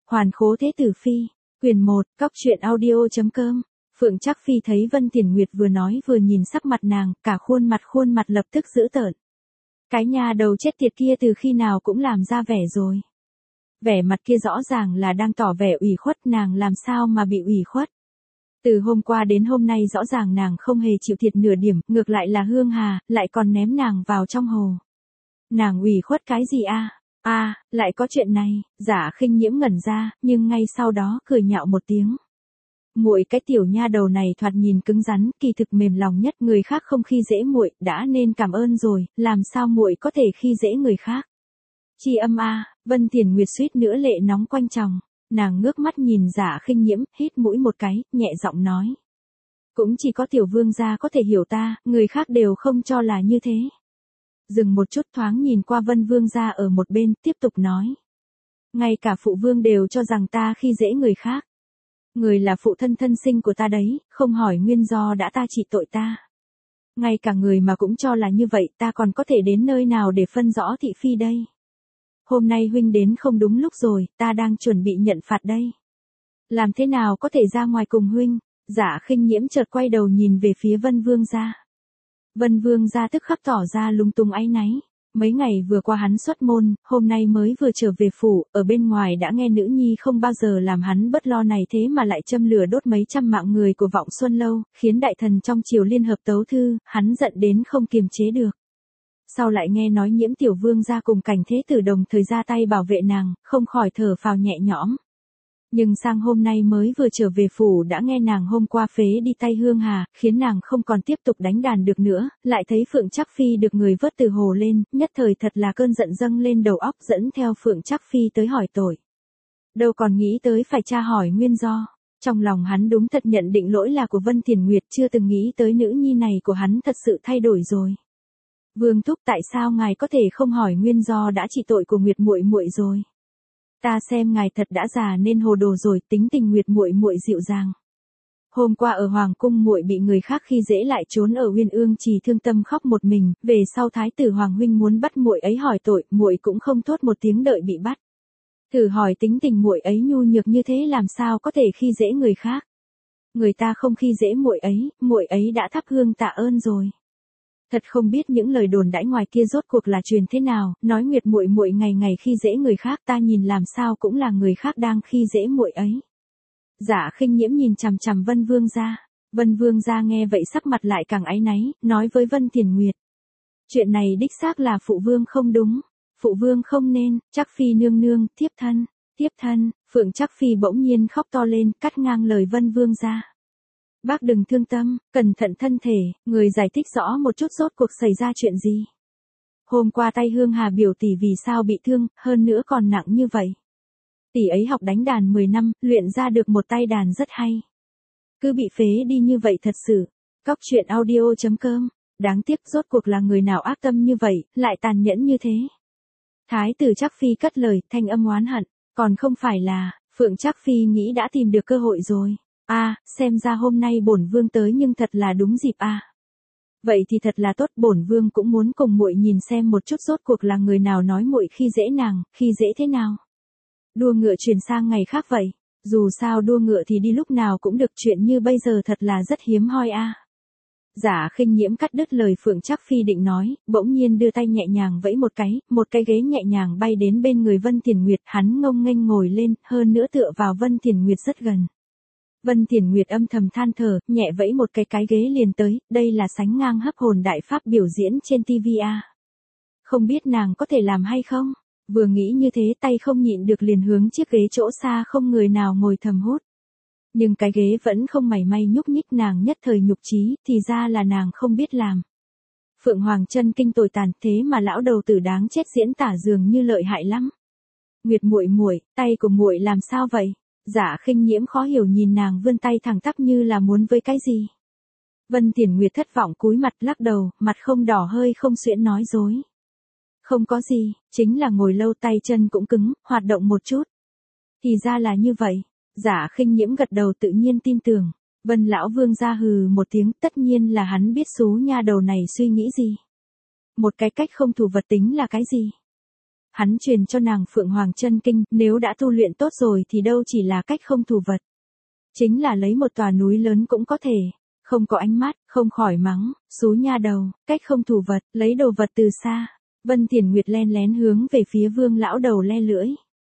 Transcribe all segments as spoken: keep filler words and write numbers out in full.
Hoàn khố thế tử phi, quyền một, cóc truyện audio.com. Phượng Trác Phi thấy Vân Tiền Nguyệt vừa nói vừa nhìn sắc mặt nàng, cả khuôn mặt khuôn mặt lập tức dữ tợn. Cái nhà đầu chết tiệt kia từ khi nào cũng làm ra vẻ rồi. Vẻ mặt kia rõ ràng là đang tỏ vẻ ủy khuất, nàng làm sao mà bị ủy khuất. Từ hôm qua đến hôm nay rõ ràng nàng không hề chịu thiệt nửa điểm, ngược lại là Hương Hà, lại còn ném nàng vào trong hồ. Nàng ủy khuất cái gì a? A, à, lại có chuyện này. Giả Khinh Nhiễm ngẩn ra, nhưng ngay sau đó cười nhạo một tiếng. Muội cái tiểu nha đầu này thoạt nhìn cứng rắn, kỳ thực mềm lòng nhất, người khác không khi dễ muội, đã nên cảm ơn rồi, làm sao muội có thể khi dễ người khác? Chi âm a, à, Vân Tiền Nguyệt suýt nữa lệ nóng quanh tròng, nàng ngước mắt nhìn Giả Khinh Nhiễm, hít mũi một cái, nhẹ giọng nói: cũng chỉ có tiểu vương gia có thể hiểu ta, người khác đều không cho là như thế. Dừng một chút thoáng nhìn qua Vân Vương gia ở một bên, tiếp tục nói: ngay cả phụ vương đều cho rằng ta khi dễ người khác. Người là phụ thân thân sinh của ta đấy, không hỏi nguyên do đã ta trị tội ta. Ngay cả người mà cũng cho là như vậy, ta còn có thể đến nơi nào để phân rõ thị phi đây? Hôm nay huynh đến không đúng lúc rồi, ta đang chuẩn bị nhận phạt đây. Làm thế nào có thể ra ngoài cùng huynh? Giả Khinh Nhiễm chợt quay đầu nhìn về phía Vân Vương gia. Vân Vương gia tức khắc tỏ ra lung tung áy náy. Mấy ngày vừa qua hắn xuất môn, hôm nay mới vừa trở về phủ, ở bên ngoài đã nghe nữ nhi không bao giờ làm hắn bớt lo này, thế mà lại châm lửa đốt mấy trăm mạng người của Vọng Xuân Lâu, khiến đại thần trong triều liên hợp tấu thư, hắn giận đến không kiềm chế được. Sau lại nghe nói Nhiễm tiểu vương gia cùng Cảnh Thế Tử đồng thời ra tay bảo vệ nàng, không khỏi thở phào nhẹ nhõm. Nhưng sang hôm nay mới vừa trở về phủ đã nghe nàng hôm qua phế đi tay Hương Hà, khiến nàng không còn tiếp tục đánh đàn được nữa, lại thấy Phượng Trác Phi được người vớt từ hồ lên, nhất thời thật là cơn giận dâng lên đầu óc, dẫn theo Phượng Trác Phi tới hỏi tội. Đâu còn nghĩ tới phải tra hỏi nguyên do. Trong lòng hắn đúng thật nhận định lỗi là của Vân Tiền Nguyệt, chưa từng nghĩ tới nữ nhi này của hắn thật sự thay đổi rồi. Vương thúc, tại sao ngài có thể không hỏi nguyên do đã trị tội của Nguyệt muội muội rồi? Ta xem ngài thật đã già nên hồ đồ rồi, tính tình Nguyệt muội muội dịu dàng. Hôm qua ở hoàng cung muội bị người khác khi dễ lại trốn ở Uyên Ương Trì thương tâm khóc một mình, về sau thái tử hoàng huynh muốn bắt muội ấy hỏi tội, muội cũng không thốt một tiếng đợi bị bắt. Thử hỏi tính tình muội ấy nhu nhược như thế làm sao có thể khi dễ người khác? Người ta không khi dễ muội ấy, muội ấy đã thắp hương tạ ơn rồi. Thật không biết những lời đồn đãi ngoài kia rốt cuộc là truyền thế nào, nói Nguyệt muội muội ngày ngày khi dễ người khác, ta nhìn làm sao cũng là người khác đang khi dễ muội ấy. Giả Khinh Nhiễm nhìn chằm chằm Vân Vương gia. Vân Vương gia nghe vậy sắc mặt lại càng áy náy, nói với Vân Tiền Nguyệt: chuyện này đích xác là phụ vương không đúng, phụ vương không nên. Trác Phi nương nương, thiếp thân, thiếp thân. Phượng Trác Phi bỗng nhiên khóc to lên, cắt ngang lời Vân Vương gia. Bác đừng thương tâm, cẩn thận thân thể, người giải thích rõ một chút rốt cuộc xảy ra chuyện gì. Hôm qua tay Hương Hà biểu tỷ vì sao bị thương, hơn nữa còn nặng như vậy. Tỷ ấy học đánh đàn mười năm, luyện ra được một tay đàn rất hay. Cứ bị phế đi như vậy thật sự. Cóc truyện audio.com. Đáng tiếc rốt cuộc là người nào ác tâm như vậy, lại tàn nhẫn như thế. Thái tử Trác Phi cất lời, thanh âm oán hận, còn không phải là, Phượng Trác Phi nghĩ đã tìm được cơ hội rồi. A, à, xem ra hôm nay bổn vương tới nhưng thật là đúng dịp a. À. Vậy thì thật là tốt, bổn vương cũng muốn cùng muội nhìn xem một chút rốt cuộc là người nào nói muội khi dễ nàng, khi dễ thế nào. Đua ngựa chuyển sang ngày khác vậy, dù sao đua ngựa thì đi lúc nào cũng được, chuyện như bây giờ thật là rất hiếm hoi a. À. Giả Khinh Nhiễm cắt đứt lời Phượng Trác Phi định nói, bỗng nhiên đưa tay nhẹ nhàng vẫy một cái, một cái ghế nhẹ nhàng bay đến bên người Vân Tiền Nguyệt, hắn ngông nghênh ngồi lên, hơn nữa tựa vào Vân Tiền Nguyệt rất gần. Vân Tiền Nguyệt âm thầm than thở, nhẹ vẫy một cái cái ghế liền tới, đây là sánh ngang hấp hồn đại pháp biểu diễn trên ti vi a. Không biết nàng có thể làm hay không? Vừa nghĩ như thế tay không nhịn được liền hướng chiếc ghế chỗ xa không người nào ngồi thầm hút. Nhưng cái ghế vẫn không mảy may nhúc nhích, nàng nhất thời nhục chí, thì ra là nàng không biết làm. Phượng Hoàng chân kinh tồi tàn, thế mà lão đầu tử đáng chết diễn tả dường như lợi hại lắm. Nguyệt muội muội, tay của muội làm sao vậy? Giả Khinh Nhiễm khó hiểu nhìn nàng vươn tay thẳng tắp như là muốn với cái gì. Vân Tiền Nguyệt thất vọng cúi mặt lắc đầu, mặt không đỏ hơi không xuyễn nói dối. Không có gì, chính là ngồi lâu tay chân cũng cứng, hoạt động một chút. Thì ra là như vậy. Giả Khinh Nhiễm gật đầu tự nhiên tin tưởng. Vân lão vương gia hừ một tiếng, tất nhiên là hắn biết xú nha đầu này suy nghĩ gì. Một cái cách không thủ vật tính là cái gì? Hắn truyền cho nàng Phượng Hoàng Chân Kinh, nếu đã tu luyện tốt rồi thì đâu chỉ là cách không thủ vật. Chính là lấy một tòa núi lớn cũng có thể. Không có ánh mắt, không khỏi mắng, xú nha đầu, cách không thủ vật, lấy đồ vật từ xa. Vân Thiền Nguyệt len lén hướng về phía Vương lão đầu le lưỡi.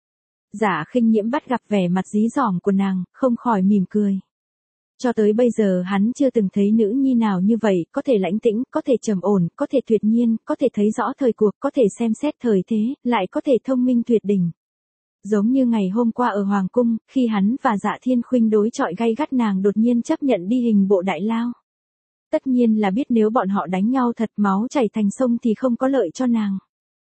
Giả Khinh Nhiễm bắt gặp vẻ mặt dí dỏm của nàng, không khỏi mỉm cười. Cho tới bây giờ hắn chưa từng thấy nữ nhi nào như vậy, có thể lãnh tĩnh, có thể trầm ổn, có thể tuyệt nhiên, có thể thấy rõ thời cuộc, có thể xem xét thời thế, lại có thể thông minh tuyệt đỉnh. Giống như ngày hôm qua ở Hoàng Cung, khi hắn và Dạ Thiên Khuynh đối chọi gay gắt, nàng đột nhiên chấp nhận đi hình bộ đại lao. Tất nhiên là biết nếu bọn họ đánh nhau thật máu chảy thành sông thì không có lợi cho nàng.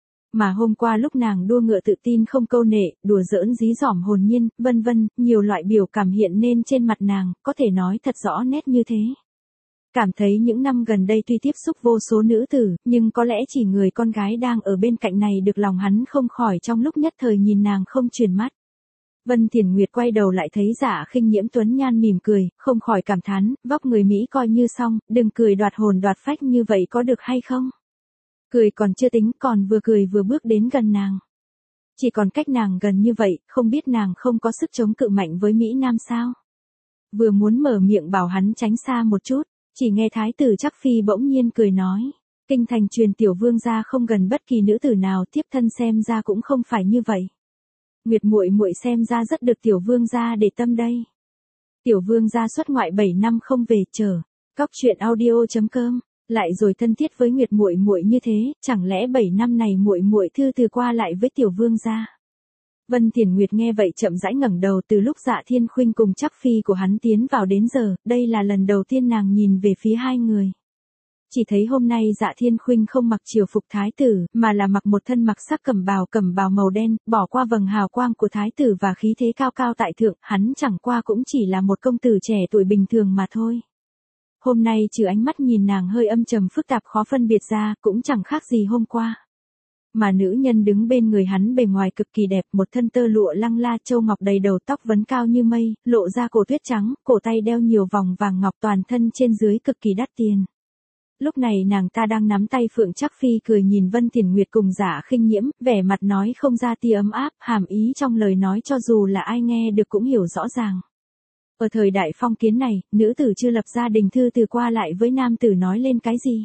Mà hôm qua lúc nàng đua ngựa tự tin không câu nệ, đùa giỡn dí dỏm hồn nhiên, vân vân, nhiều loại biểu cảm hiện nên trên mặt nàng, có thể nói thật rõ nét như thế. Cảm thấy những năm gần đây tuy tiếp xúc vô số nữ tử, nhưng có lẽ chỉ người con gái đang ở bên cạnh này được lòng hắn không khỏi trong lúc nhất thời nhìn nàng không chuyển mắt. Vân Thiền Nguyệt quay đầu lại thấy Dạ Khinh Nhiễm tuấn nhan mỉm cười, không khỏi cảm thán, vóc người Mỹ coi như xong, đừng cười đoạt hồn đoạt phách như vậy có được hay không? Cười còn chưa tính, còn vừa cười vừa bước đến gần nàng. Chỉ còn cách nàng gần như vậy, không biết nàng không có sức chống cự mạnh với Mỹ Nam sao? Vừa muốn mở miệng bảo hắn tránh xa một chút, chỉ nghe thái tử Trắc Phi bỗng nhiên cười nói, kinh thành truyền tiểu vương gia không gần bất kỳ nữ tử nào, tiếp thân xem ra cũng không phải như vậy. Nguyệt muội muội xem ra rất được tiểu vương gia để tâm đây. Tiểu vương gia xuất ngoại bảy năm không về, chờ. Cóc truyện audio chấm com lại rồi thân thiết với Nguyệt muội muội như thế, chẳng lẽ bảy năm này muội muội thư từ qua lại với tiểu vương gia? Vân Thiền Nguyệt nghe vậy chậm rãi ngẩng đầu, từ lúc Dạ Thiên Khuynh cùng Trắc Phi của hắn tiến vào đến giờ, đây là lần đầu tiên nàng nhìn về phía hai người. Chỉ thấy hôm nay Dạ Thiên Khuynh không mặc triều phục thái tử, mà là mặc một thân mặc sắc cẩm bào cẩm bào màu đen, bỏ qua vầng hào quang của thái tử và khí thế cao cao tại thượng, hắn chẳng qua cũng chỉ là một công tử trẻ tuổi bình thường mà thôi. Hôm nay trừ ánh mắt nhìn nàng hơi âm trầm phức tạp khó phân biệt ra, cũng chẳng khác gì hôm qua. Mà nữ nhân đứng bên người hắn bề ngoài cực kỳ đẹp, một thân tơ lụa lăng la châu ngọc đầy đầu, tóc vấn cao như mây, lộ ra cổ tuyết trắng, cổ tay đeo nhiều vòng vàng ngọc, toàn thân trên dưới cực kỳ đắt tiền. Lúc này nàng ta đang nắm tay Phượng Trắc Phi cười nhìn Vân Thiền Nguyệt cùng Dạ Khinh Nhiễm, vẻ mặt nói không ra tia ấm áp, hàm ý trong lời nói cho dù là ai nghe được cũng hiểu rõ ràng. Ở thời đại phong kiến này, nữ tử chưa lập gia đình thư từ qua lại với nam tử nói lên cái gì?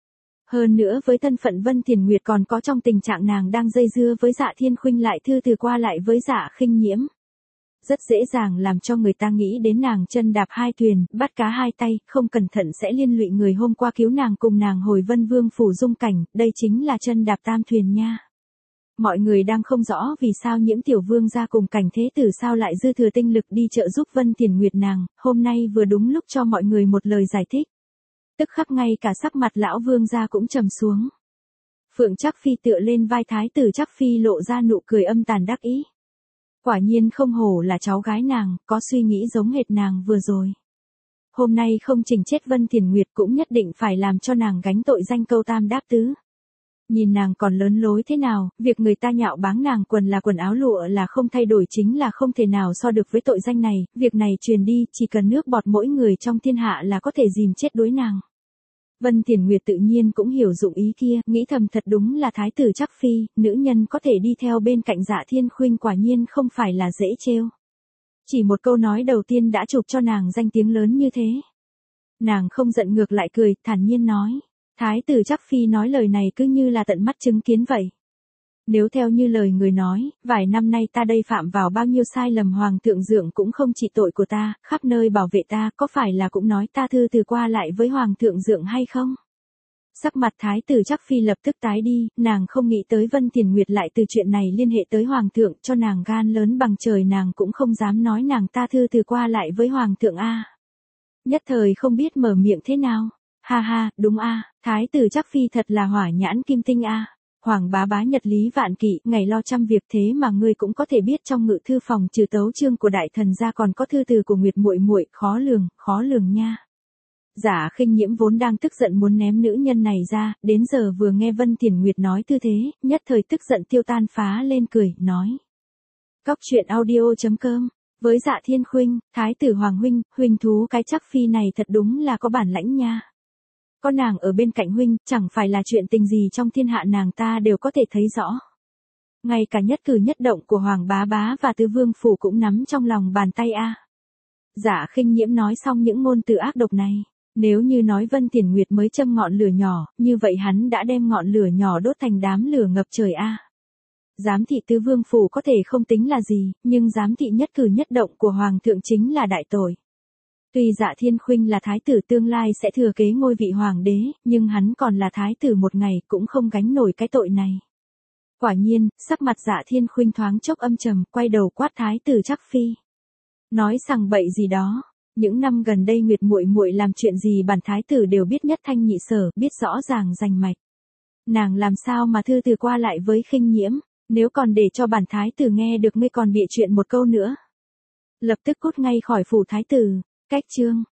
Hơn nữa với thân phận Vân Thiền Nguyệt còn có trong tình trạng nàng đang dây dưa với Dạ Thiên Khuynh lại thư từ qua lại với Dạ Khinh Nhiễm. Rất dễ dàng làm cho người ta nghĩ đến nàng chân đạp hai thuyền, bắt cá hai tay, không cẩn thận sẽ liên lụy người hôm qua cứu nàng cùng nàng hồi Vân Vương phủ dung cảnh, đây chính là chân đạp tam thuyền nha. Mọi người đang không rõ vì sao Nhiễm tiểu vương gia cùng Cảnh thế tử sao lại dư thừa tinh lực đi trợ giúp Vân Thiền Nguyệt nàng, hôm nay vừa đúng lúc cho mọi người một lời giải thích. Tức khắc ngay cả sắc mặt lão vương gia cũng trầm xuống. Phượng Trắc Phi tựa lên vai thái tử Trắc Phi lộ ra nụ cười âm tàn đắc ý. Quả nhiên không hổ là cháu gái nàng, có suy nghĩ giống hệt nàng vừa rồi. Hôm nay không chỉnh chết Vân Thiền Nguyệt cũng nhất định phải làm cho nàng gánh tội danh câu tam đáp tứ. Nhìn nàng còn lớn lối thế nào, việc người ta nhạo báng nàng quần là quần áo lụa là không thay đổi chính là không thể nào so được với tội danh này, việc này truyền đi, chỉ cần nước bọt mỗi người trong thiên hạ là có thể dìm chết đuối nàng. Vân Thiền Nguyệt tự nhiên cũng hiểu dụng ý kia, nghĩ thầm thật đúng là thái tử Trắc Phi, nữ nhân có thể đi theo bên cạnh Dạ Thiên Khuynh quả nhiên không phải là dễ trêu. Chỉ một câu nói đầu tiên đã chụp cho nàng danh tiếng lớn như thế. Nàng không giận ngược lại cười, thản nhiên nói. Thái tử Trắc Phi nói lời này cứ như là tận mắt chứng kiến vậy. Nếu theo như lời người nói, vài năm nay ta đây phạm vào bao nhiêu sai lầm, hoàng thượng dượng cũng không trị tội của ta, khắp nơi bảo vệ ta, có phải là cũng nói ta thư từ qua lại với hoàng thượng dượng hay không? Sắc mặt thái tử Trắc Phi lập tức tái đi, nàng không nghĩ tới Vân Thiền Nguyệt lại từ chuyện này liên hệ tới hoàng thượng, cho nàng gan lớn bằng trời, nàng cũng không dám nói nàng ta thư từ qua lại với hoàng thượng a. Nhất thời không biết mở miệng thế nào. Ha ha, đúng a, thái tử Trắc Phi thật là hỏa nhãn kim tinh a. Hoàng bá bá nhật lý vạn kỵ, ngày lo trăm việc thế mà ngươi cũng có thể biết trong ngự thư phòng trừ tấu chương của đại thần ra còn có thư từ của Nguyệt muội muội, khó lường, khó lường nha. Dạ Khinh Nhiễm vốn đang tức giận muốn ném nữ nhân này ra, đến giờ vừa nghe Vân Thiền Nguyệt nói tư thế, nhất thời tức giận tiêu tan, phá lên cười, nói. Cóc truyện audio chấm com với Dạ Thiên Khuynh, thái tử Hoàng huynh, huynh thú cái Trắc Phi này thật đúng là có bản lãnh nha. Có nàng ở bên cạnh huynh, chẳng phải là chuyện tình gì trong thiên hạ nàng ta đều có thể thấy rõ. Ngay cả nhất cử nhất động của Hoàng bá bá và Tứ Vương phủ cũng nắm trong lòng bàn tay a. Dạ Khinh Nhiễm nói xong những ngôn từ ác độc này, nếu như nói Vân Tiền Nguyệt mới châm ngọn lửa nhỏ, như vậy hắn đã đem ngọn lửa nhỏ đốt thành đám lửa ngập trời a. Giám thị Tứ Vương phủ có thể không tính là gì, nhưng giám thị nhất cử nhất động của Hoàng thượng chính là đại tội. Tuy Dạ Thiên Khuynh là thái tử tương lai sẽ thừa kế ngôi vị hoàng đế, nhưng hắn còn là thái tử một ngày cũng không gánh nổi cái tội này. Quả nhiên, sắc mặt Dạ Thiên Khuynh thoáng chốc âm trầm, quay đầu quát thái tử Trác Phi. Nói sằng bậy gì đó, những năm gần đây Nguyệt muội muội làm chuyện gì bản thái tử đều biết nhất thanh nhị sở, biết rõ ràng rành mạch. Nàng làm sao mà thư từ qua lại với Khinh Nhiễm, nếu còn để cho bản thái tử nghe được ngươi còn bịa chuyện một câu nữa. Lập tức cút ngay khỏi phủ thái tử, cách chương.